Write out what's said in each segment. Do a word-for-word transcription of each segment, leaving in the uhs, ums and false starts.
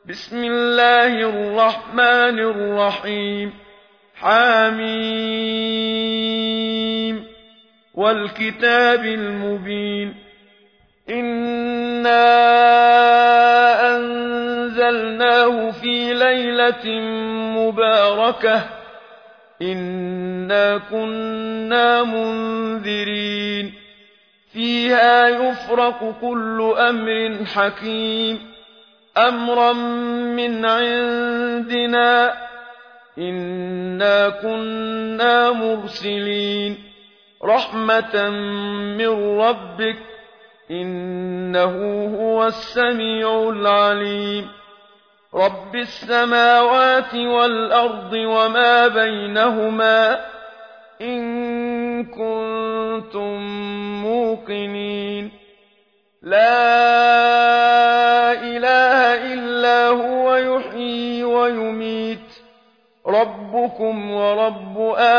بسم الله الرحمن الرحيم حميم والكتاب المبين إنا أنزلناه في ليلة مباركة إنا كنا منذرين فيها يفرق كل أمر حكيم أمرا من عندنا إنا كنا مرسلين رحمة من ربك إنه هو السميع العليم رب السماوات والأرض وما بينهما إن كنتم موقنين لا إله إلا هو يحيي ويميت ربكم ورب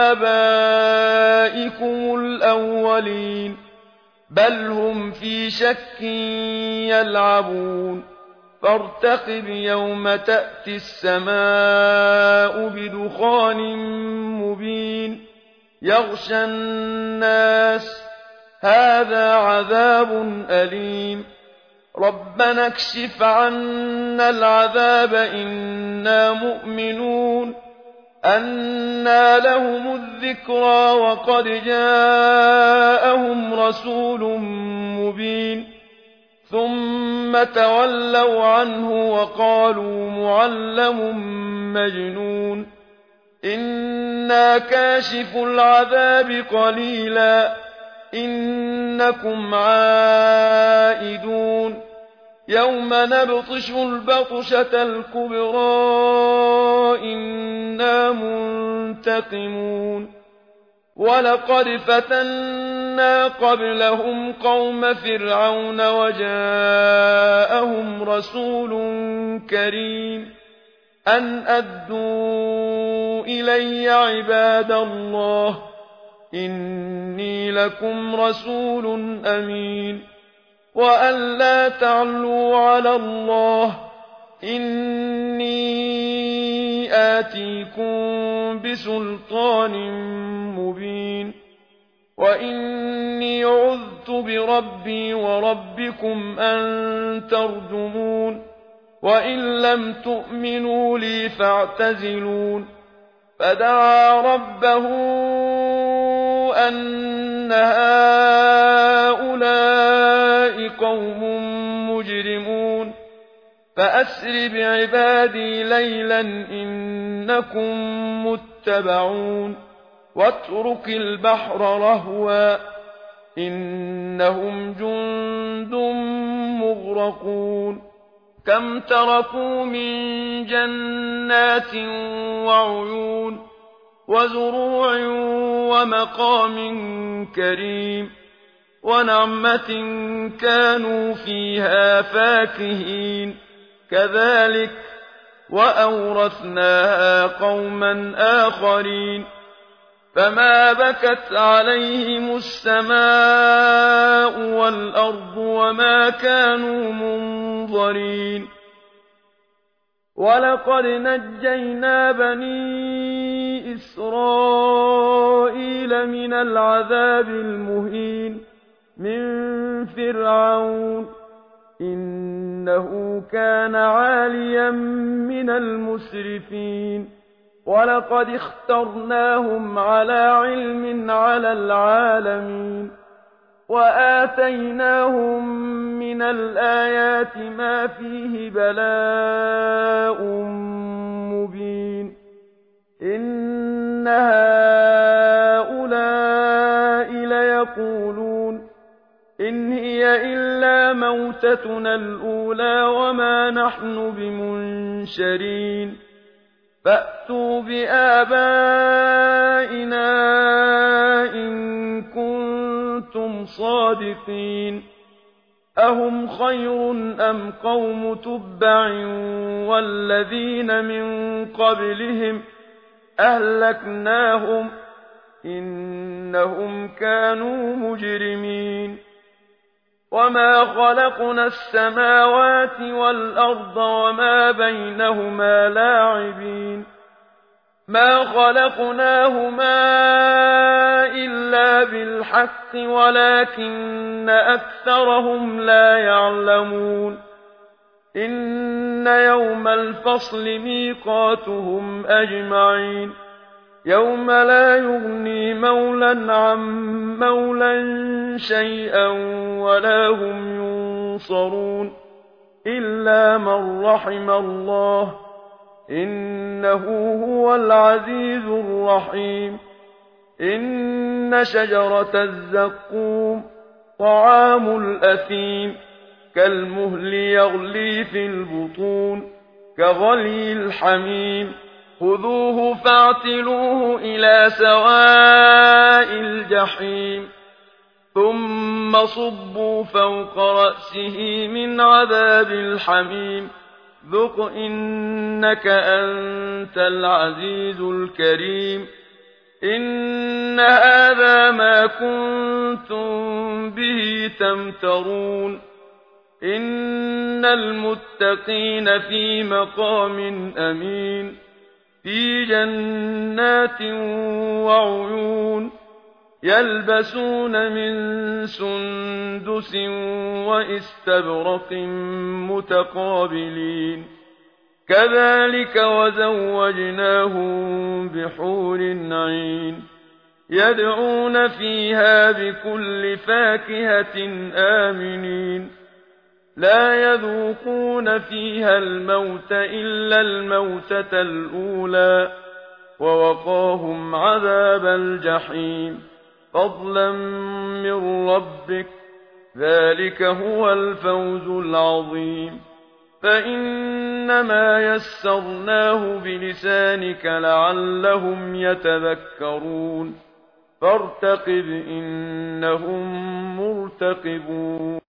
آبائكم الأولين بل هم في شك يلعبون فارتقب يوم تأتي السماء بدخان مبين يغشى الناس هذا عذاب أليم ربنا اكشف عنا العذاب إنا مؤمنون أنى لهم الذكرى وقد جاءهم رسول مبين ثم تولوا عنه وقالوا معلم مجنون إنا كاشف العذاب قليلا إنكم عائدون يوم نبطش البطشة الكبرى إنا منتقمون ولقد فتنا قبلهم قوم فرعون وجاءهم رسول كريم أن أدوا إلي عباد الله إني لكم رسول أمين وأن لا تعلوا على الله إني آتيكم بسلطان مبين وإني عذت بربي وربكم أن ترجمون وإن لم تؤمنوا لي فاعتزلون فدعا ربه أن هؤلاء قوم مجرمون فأسر بعبادي ليلا إنكم متبعون واترك البحر رهوا إنهم جند مغرقون كم تركوا من جنات وعيون وزروع ومقام كريم ونعمة كانوا فيها فاكهين كذلك وأورثناها قوما آخرين فما بكت عليهم السماء والأرض وما كانوا منظرين ولقد نجينا بني إسرائيل من العذاب المهين من فرعون إنه كان عاليا من المسرفين ولقد اخترناهم على علم على العالمين وآتيناهم من الآيات ما فيه بلاء مبين إن هؤلاء ليقولون إن هي إلا موتتنا الأولى وما نحن بمنشرين فأتوا بآبائنا إن كنتم صادقين أهم خير أم قوم تبع والذين من قبلهم أهلكناهم إنهم كانوا مجرمين وما خلقنا السماوات والأرض وما بينهما لاعبين ما خلقناهما إلا بالحق ولكن أكثرهم لا يعلمون إن يوم الفصل ميقاتهم أجمعين يوم لا يغني مولى عن مولى شيئا ولا هم ينصرون إلا من رحم الله إنه هو العزيز الرحيم إن شجرة الزقوم طعام الأثيم كالمهل يغلي في البطون كغلي الحميم خذوه فاعتلوه إلى سواء الجحيم ثم صبوا فوق رأسه من عذاب الحميم ذق إنك أنت العزيز الكريم إن هذا ما كنتم به تمترون إن المتقين في مقام أمين في جنات وعيون يلبسون من سندس واستبرق متقابلين كذلك وزوجناهم بحور عين يدعون فيها بكل فاكهة آمنين لا يذوقون فيها الموت إلا الموتة الأولى ووقاهم عذاب الجحيم فضلا من ربك ذلك هو الفوز العظيم فإنما يسرناه بلسانك لعلهم يتذكرون فارتقب إنهم مرتقبون